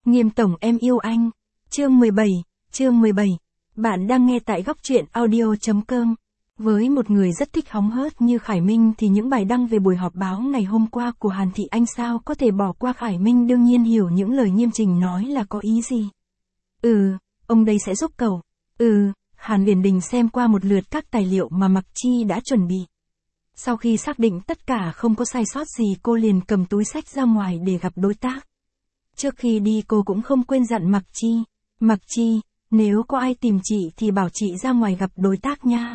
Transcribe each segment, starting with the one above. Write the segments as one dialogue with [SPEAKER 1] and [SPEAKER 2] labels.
[SPEAKER 1] Nghiêm tổng em yêu anh. Chương 17. Bạn đang nghe tại góc truyện audio.com. Với một người rất thích hóng hớt như Khải Minh thì những bài đăng về buổi họp báo ngày hôm qua của Hàn Thị Anh sao có thể bỏ qua. Khải Minh đương nhiên hiểu những lời Nghiêm Trình nói là có ý gì. Ông đây sẽ giúp cậu. Hàn Viễn Đình xem qua một lượt các tài liệu mà Mặc Chi đã chuẩn bị. Sau khi xác định tất cả không có sai sót gì, cô liền cầm túi xách ra ngoài để gặp đối tác. Trước khi đi cô cũng không quên dặn Mặc Chi. Mặc Chi, nếu có ai tìm chị thì bảo chị ra ngoài gặp đối tác nha.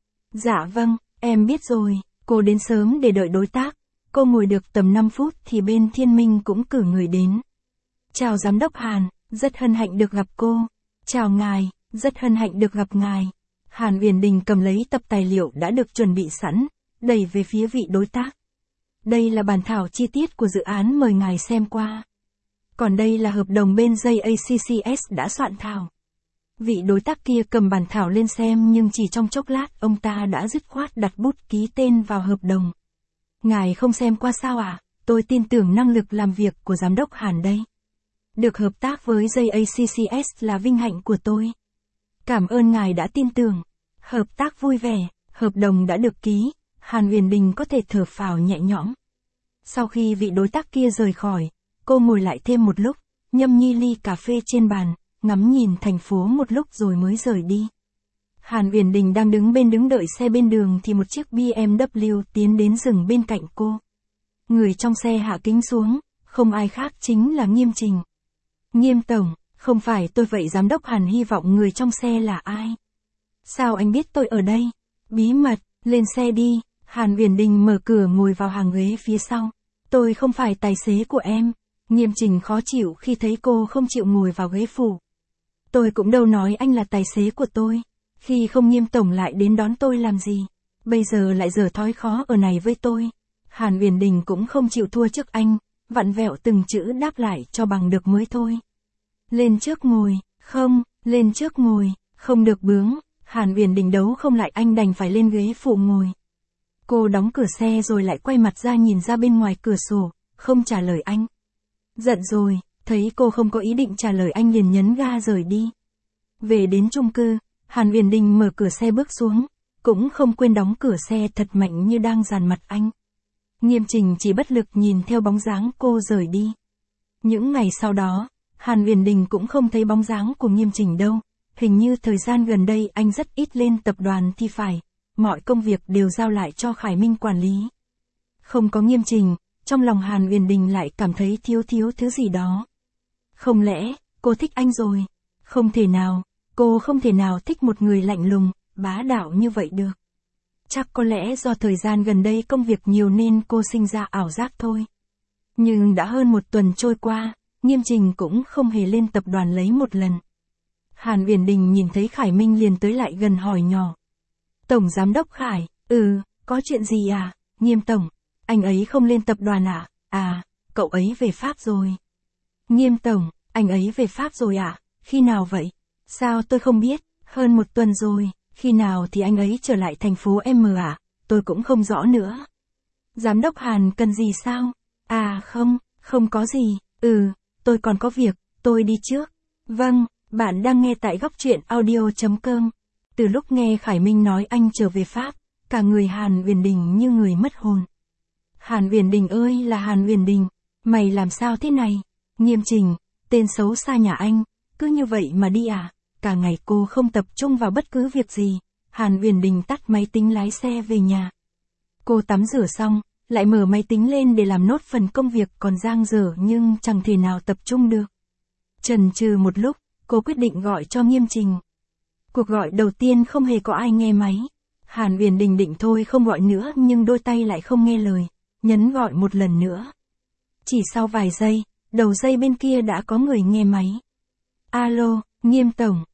[SPEAKER 1] Dạ vâng, em biết rồi. Cô đến sớm để đợi đối tác. Cô ngồi được tầm 5 phút thì bên Thiên Minh cũng cử người đến. Chào giám đốc Hàn, rất hân hạnh được gặp cô. Chào ngài, rất hân hạnh được gặp ngài. Hàn Viễn Đình cầm lấy tập tài liệu đã được chuẩn bị sẵn, đẩy về phía vị đối tác. Đây là bản thảo chi tiết của dự án, mời ngài xem qua. Còn đây là hợp đồng bên JACCS đã soạn thảo. Vị đối tác kia cầm bản thảo lên xem nhưng chỉ trong chốc lát ông ta đã dứt khoát đặt bút ký tên vào hợp đồng. Ngài không xem qua sao ạ? Tôi tin tưởng năng lực làm việc của giám đốc Hàn đây. Được hợp tác với JACCS là vinh hạnh của tôi. Cảm ơn ngài đã tin tưởng. Hợp tác vui vẻ, hợp đồng đã được ký, Hàn Viễn Đình có thể thở phào nhẹ nhõm. Sau khi vị đối tác kia rời khỏi, cô ngồi lại thêm một lúc, nhâm nhi ly cà phê trên bàn, ngắm nhìn thành phố một lúc rồi mới rời đi. Hàn Viễn Đình đang đứng đợi xe bên đường thì một chiếc BMW tiến đến dừng bên cạnh cô. Người trong xe hạ kính xuống, không ai khác chính là Nghiêm Trình. Nghiêm tổng, không phải tôi vậy. Giám đốc Hàn hy vọng người trong xe là ai? Sao anh biết tôi ở đây? Bí mật, lên xe đi. Hàn Viễn Đình mở cửa ngồi vào hàng ghế phía sau. Tôi không phải tài xế của em. Nghiêm Trình khó chịu khi thấy cô không chịu ngồi vào ghế phụ. Tôi cũng đâu nói anh là tài xế của tôi. Khi không Nghiêm tổng lại đến đón tôi làm gì? Bây giờ lại giở thói khó ở này với tôi. Hàn Viễn Đình cũng không chịu thua trước anh, vặn vẹo từng chữ đáp lại cho bằng được mới thôi. Lên trước ngồi, không, lên trước ngồi, không được bướng. Hàn Viễn Đình đấu không lại anh đành phải lên ghế phụ ngồi. Cô đóng cửa xe rồi lại quay mặt ra nhìn ra bên ngoài cửa sổ, không trả lời anh. Giận rồi, thấy cô không có ý định trả lời anh liền nhấn ga rời đi. Về đến chung cư, Hàn Viễn Đình mở cửa xe bước xuống, cũng không quên đóng cửa xe thật mạnh như đang dàn mặt anh. Nghiêm Trình chỉ bất lực nhìn theo bóng dáng cô rời đi. Những ngày sau đó, Hàn Viễn Đình cũng không thấy bóng dáng của Nghiêm Trình đâu. Hình như thời gian gần đây anh rất ít lên tập đoàn thì phải, mọi công việc đều giao lại cho Khải Minh quản lý. Không có Nghiêm Trình, trong lòng Hàn Viễn Đình lại cảm thấy thiếu thứ gì đó. Không lẽ, cô thích anh rồi? Không thể nào, cô không thể nào thích một người lạnh lùng, bá đạo như vậy được. Chắc có lẽ do thời gian gần đây công việc nhiều nên cô sinh ra ảo giác thôi. Nhưng đã hơn một tuần trôi qua, Nghiêm Trình cũng không hề lên tập đoàn lấy một lần. Hàn Viễn Đình nhìn thấy Khải Minh liền tới lại gần hỏi nhỏ. Tổng giám đốc Khải, có chuyện gì à? Nghiêm tổng, anh ấy không lên tập đoàn à? À, cậu ấy về Pháp rồi. Nghiêm tổng, anh ấy về Pháp rồi à? Khi nào vậy? Sao tôi không biết, hơn một tuần rồi, khi nào thì anh ấy trở lại thành phố M à? Tôi cũng không rõ nữa. Giám đốc Hàn cần gì sao? À không có gì, tôi còn có việc, tôi đi trước. Vâng, bạn đang nghe tại góc truyện audio.com. Từ lúc nghe Khải Minh nói anh trở về Pháp, cả người Hàn Viễn Đình như người mất hồn. Hàn Viễn Đình ơi là Hàn Viễn Đình, mày làm sao thế này? Nghiêm Trình, tên xấu xa nhà anh, cứ như vậy mà đi à? Cả ngày cô không tập trung vào bất cứ việc gì. Hàn Viễn Đình tắt máy tính lái xe về nhà. Cô tắm rửa xong, lại mở máy tính lên để làm nốt phần công việc còn dang dở nhưng chẳng thể nào tập trung được. Chần chừ một lúc, cô quyết định gọi cho Nghiêm Trình. Cuộc gọi đầu tiên không hề có ai nghe máy. Hàn Viễn Đình định thôi không gọi nữa nhưng đôi tay lại không nghe lời, nhấn gọi một lần nữa. Chỉ sau vài giây, đầu dây bên kia đã có người nghe máy. Alo, Nghiêm tổng,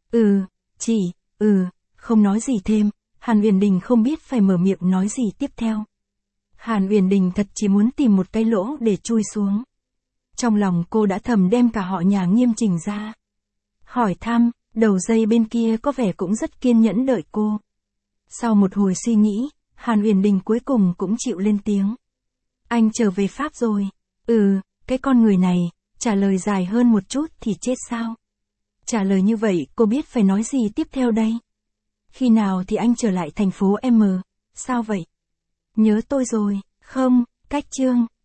[SPEAKER 1] không nói gì thêm, Hàn Viễn Đình không biết phải mở miệng nói gì tiếp theo. Hàn Viễn Đình thật chỉ muốn tìm một cái lỗ để chui xuống. Trong lòng cô đã thầm đem cả họ nhà Nghiêm Trình ra. Hỏi thăm, đầu dây bên kia có vẻ cũng rất kiên nhẫn đợi cô. Sau một hồi suy nghĩ, Hàn Viễn Đình cuối cùng cũng chịu lên tiếng. Anh trở về Pháp rồi. Cái con người này, Trả lời dài hơn một chút thì chết sao? Trả lời như vậy, cô biết phải nói gì tiếp theo đây? Khi nào thì anh trở lại thành phố M? Sao vậy? Nhớ tôi rồi, không, Cách Trương.